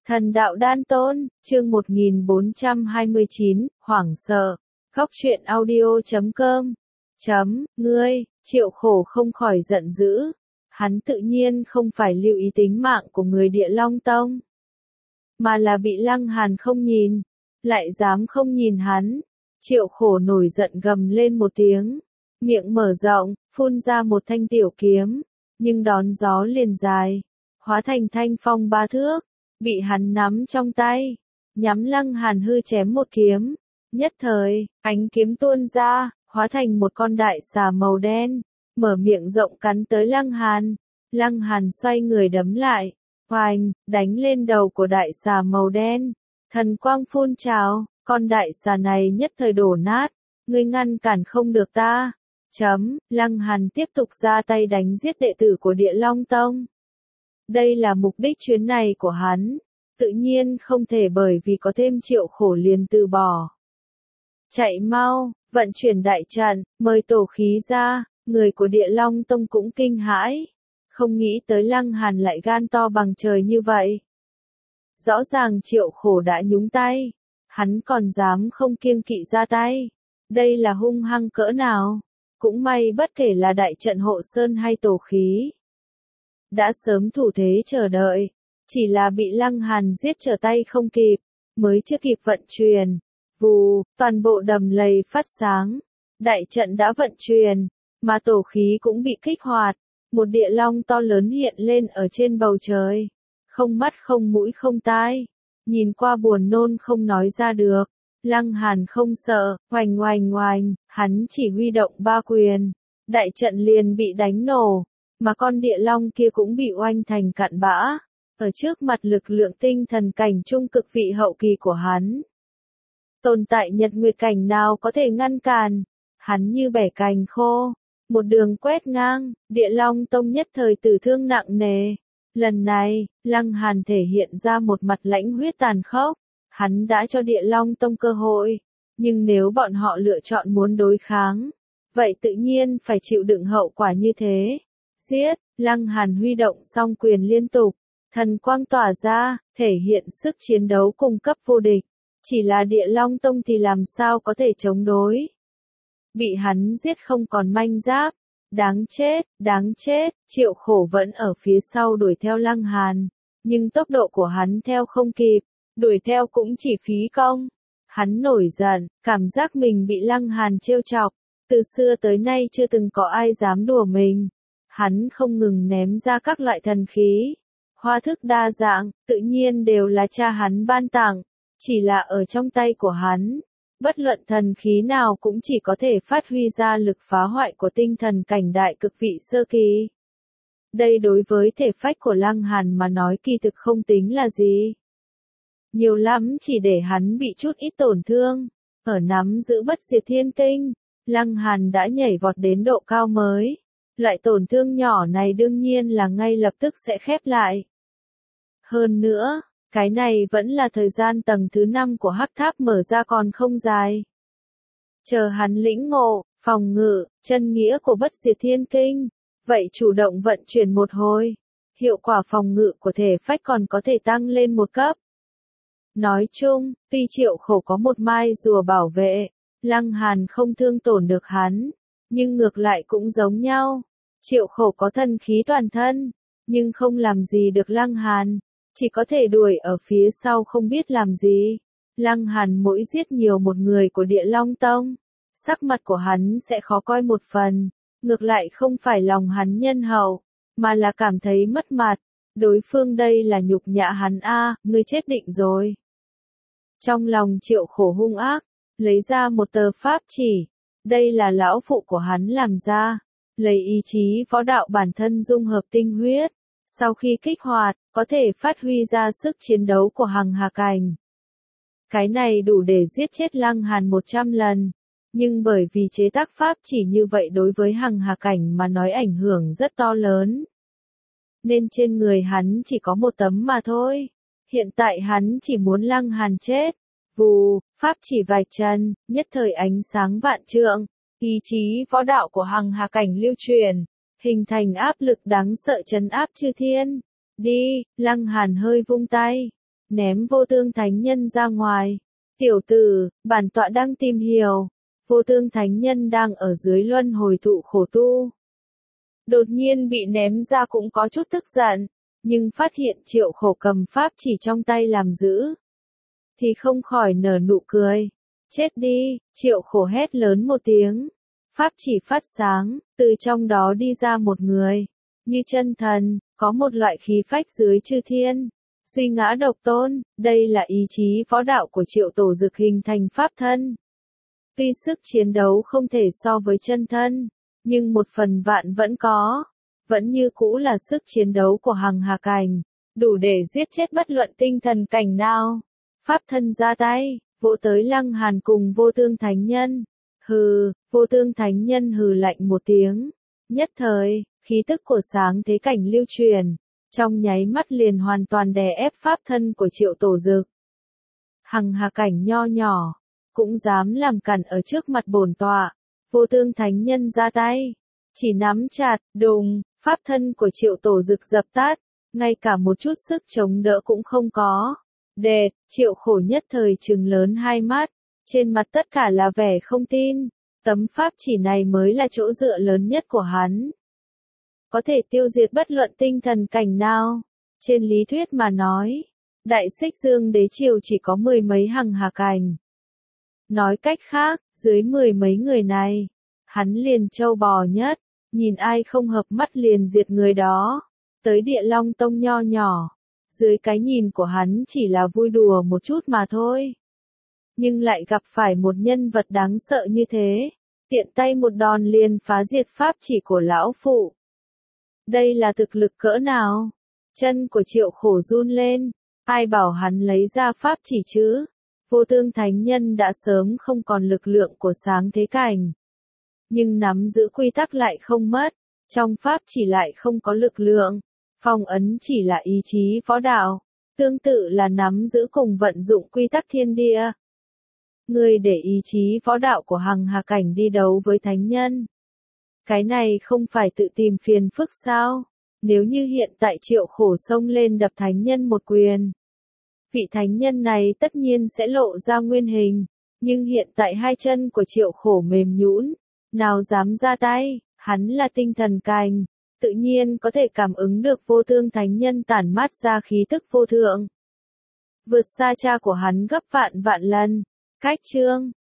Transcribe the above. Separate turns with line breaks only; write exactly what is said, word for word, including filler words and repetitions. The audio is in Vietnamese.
Thần đạo đan tôn, chương một nghìn bốn trăm hai mươi chín, hoảng sợ. Góc truyện audio chấm com. Chấm, ngươi, Triệu Khổ không khỏi giận dữ. Hắn tự nhiên không phải lưu ý tính mạng của người Địa Long Tông, mà là bị Lăng Hàn không nhìn, lại dám không nhìn hắn. Triệu Khổ nổi giận gầm lên một tiếng, miệng mở rộng, phun ra một thanh tiểu kiếm, nhưng đón gió liền dài, hóa thành thanh phong ba thước, bị hắn nắm trong tay, nhắm Lăng Hàn hư chém một kiếm. Nhất thời, ánh kiếm tuôn ra, hóa thành một con đại xà màu đen, mở miệng rộng cắn tới Lăng Hàn. Lăng Hàn xoay người đấm lại, oành, đánh lên đầu của đại xà màu đen. Thần quang phun trào, con đại xà này nhất thời đổ nát, ngươi ngăn cản không được ta. Chấm, Lăng Hàn tiếp tục ra tay đánh giết đệ tử của Địa Long Tông. Đây là mục đích chuyến này của hắn, tự nhiên không thể bởi vì có thêm Triệu Khổ liền từ bỏ. Chạy mau, vận chuyển đại trận, mời tổ khí ra. Người của Địa Long Tông cũng kinh hãi, không nghĩ tới Lăng Hàn lại gan to bằng trời như vậy. Rõ ràng Triệu Khổ đã nhúng tay, hắn còn dám không kiêng kỵ ra tay. Đây là hung hăng cỡ nào? Cũng may bất kể là đại trận hộ sơn hay tổ khí, đã sớm thủ thế chờ đợi, chỉ là bị Lăng Hàn giết trở tay không kịp, mới chưa kịp vận chuyển. Vù, toàn bộ đầm lầy phát sáng, đại trận đã vận chuyển, mà tổ khí cũng bị kích hoạt. Một địa long to lớn hiện lên ở trên bầu trời, không mắt không mũi không tai, nhìn qua buồn nôn không nói ra được. Lăng Hàn không sợ, oành oành oành, hắn chỉ huy động ba quyền, đại trận liền bị đánh nổ, mà con địa long kia cũng bị oanh thành cặn bã. Ở trước mặt lực lượng tinh thần cảnh trung cực vị hậu kỳ của hắn, tồn tại nhật nguyệt cảnh nào có thể ngăn cản, hắn như bẻ cành khô, một đường quét ngang. Địa Long Tông nhất thời tử thương nặng nề. Lần này, Lăng Hàn thể hiện ra một mặt lãnh huyết tàn khốc, hắn đã cho Địa Long Tông cơ hội, nhưng nếu bọn họ lựa chọn muốn đối kháng, vậy tự nhiên phải chịu đựng hậu quả như thế. Giết, Lăng Hàn huy động song quyền liên tục, thần quang tỏa ra, thể hiện sức chiến đấu cung cấp vô địch. Chỉ là Địa Long Tông thì làm sao có thể chống đối. Bị hắn giết không còn manh giáp. Đáng chết, đáng chết. Triệu Khổ vẫn ở phía sau đuổi theo Lăng Hàn, nhưng tốc độ của hắn theo không kịp, đuổi theo cũng chỉ phí công. Hắn nổi giận, cảm giác mình bị Lăng Hàn trêu chọc, từ xưa tới nay chưa từng có ai dám đùa mình. Hắn không ngừng ném ra các loại thần khí, hoa thức đa dạng, tự nhiên đều là cha hắn ban tặng. Chỉ là ở trong tay của hắn, bất luận thần khí nào cũng chỉ có thể phát huy ra lực phá hoại của tinh thần cảnh đại cực vị sơ kỳ. Đây đối với thể phách của Lăng Hàn mà nói kỳ thực không tính là gì. Nhiều lắm chỉ để hắn bị chút ít tổn thương. Ở nắm giữ bất diệt thiên kinh, Lăng Hàn đã nhảy vọt đến độ cao mới. Loại tổn thương nhỏ này đương nhiên là ngay lập tức sẽ khép lại. Hơn nữa, cái này vẫn là thời gian tầng thứ năm của hắc tháp mở ra còn không dài. Chờ hắn lĩnh ngộ, phòng ngự, chân nghĩa của bất diệt thiên kinh, vậy chủ động vận chuyển một hồi, hiệu quả phòng ngự của thể phách còn có thể tăng lên một cấp. Nói chung, tuy Triệu Khổ có một mai rùa bảo vệ, Lăng Hàn không thương tổn được hắn, nhưng ngược lại cũng giống nhau. Triệu Khổ có thần khí toàn thân, nhưng không làm gì được Lăng Hàn, chỉ có thể đuổi ở phía sau không biết làm gì. Lăng Hàn mỗi giết nhiều một người của Địa Long Tông, sắc mặt của hắn sẽ khó coi một phần, ngược lại không phải lòng hắn nhân hậu, mà là cảm thấy mất mặt. Đối phương đây là nhục nhã hắn a, ngươi chết định rồi. Trong lòng Triệu Khổ hung ác, lấy ra một tờ pháp chỉ, đây là lão phụ của hắn làm ra, lấy ý chí võ đạo bản thân dung hợp tinh huyết. Sau khi kích hoạt, có thể phát huy ra sức chiến đấu của Hằng Hà Cảnh. Cái này đủ để giết chết Lăng Hàn một trăm lần. Nhưng bởi vì chế tác pháp chỉ như vậy đối với Hằng Hà Cảnh mà nói ảnh hưởng rất to lớn, nên trên người hắn chỉ có một tấm mà thôi. Hiện tại hắn chỉ muốn Lăng Hàn chết. Vù, pháp chỉ vạch chân, nhất thời ánh sáng vạn trượng. Ý chí võ đạo của Hằng Hà Cảnh lưu truyền, hình thành áp lực đáng sợ trấn áp chư thiên. Đi, Lăng Hàn hơi vung tay, ném Vô Tương Thánh Nhân ra ngoài. Tiểu tử, bản tọa đang tìm hiểu. Vô Tương Thánh Nhân đang ở dưới luân hồi tụ khổ tu. Đột nhiên bị ném ra cũng có chút tức giận, nhưng phát hiện Triệu Khổ cầm pháp chỉ trong tay làm giữ, thì không khỏi nở nụ cười. Chết đi, Triệu Khổ hét lớn một tiếng. Pháp chỉ phát sáng, từ trong đó đi ra một người. Như chân thần, có một loại khí phách dưới chư thiên. Suy ngã độc tôn, đây là ý chí võ đạo của Triệu Tổ Dực hình thành pháp thân. Tuy sức chiến đấu không thể so với chân thân, nhưng một phần vạn vẫn có. Vẫn như cũ là sức chiến đấu của hằng hà cảnh, đủ để giết chết bất luận tinh thần cảnh nào. Pháp thân ra tay, vỗ tới Lăng Hàn cùng Vô Tương Thánh Nhân. Hừ, Vô Tương Thánh Nhân hừ lạnh một tiếng. Nhất thời, khí tức của sáng thế cảnh lưu truyền, trong nháy mắt liền hoàn toàn đè ép pháp thân của Triệu Tổ Dực. Hằng hà cảnh nho nhỏ, cũng dám làm cản ở trước mặt bổn tọa. Vô Tương Thánh Nhân ra tay, chỉ nắm chặt, đùng, pháp thân của Triệu Tổ Dực dập tắt, ngay cả một chút sức chống đỡ cũng không có. Đệt, Triệu Khổ nhất thời trừng lớn hai mắt, trên mặt tất cả là vẻ không tin. Tấm pháp chỉ này mới là chỗ dựa lớn nhất của hắn, có thể tiêu diệt bất luận tinh thần cảnh nào. Trên lý thuyết mà nói, Đại Xích Dương Đế Triều chỉ có mười mấy hằng hà cảnh. Nói cách khác, dưới mười mấy người này, hắn liền trâu bò nhất, nhìn ai không hợp mắt liền diệt người đó. Tới Địa Long Tông nho nhỏ, dưới cái nhìn của hắn chỉ là vui đùa một chút mà thôi. Nhưng lại gặp phải một nhân vật đáng sợ như thế, tiện tay một đòn liền phá diệt pháp chỉ của lão phụ. Đây là thực lực cỡ nào? Chân của Triệu Khổ run lên, ai bảo hắn lấy ra pháp chỉ chứ? Vô Tương Thánh Nhân đã sớm không còn lực lượng của sáng thế cảnh, nhưng nắm giữ quy tắc lại không mất, trong pháp chỉ lại không có lực lượng, phong ấn chỉ là ý chí võ đạo, tương tự là nắm giữ cùng vận dụng quy tắc thiên địa. Người để ý chí võ đạo của hằng hà cảnh đi đấu với thánh nhân, cái này không phải tự tìm phiền phức sao? Nếu như hiện tại Triệu Khổ xông lên đập thánh nhân một quyền, vị thánh nhân này tất nhiên sẽ lộ ra nguyên hình, nhưng hiện tại hai chân của Triệu Khổ mềm nhũn, nào dám ra tay. Hắn là tinh thần cảnh, tự nhiên có thể cảm ứng được Vô Tương Thánh Nhân tản mát ra khí tức vô thượng, vượt xa cha của hắn gấp vạn vạn lần. Cách chương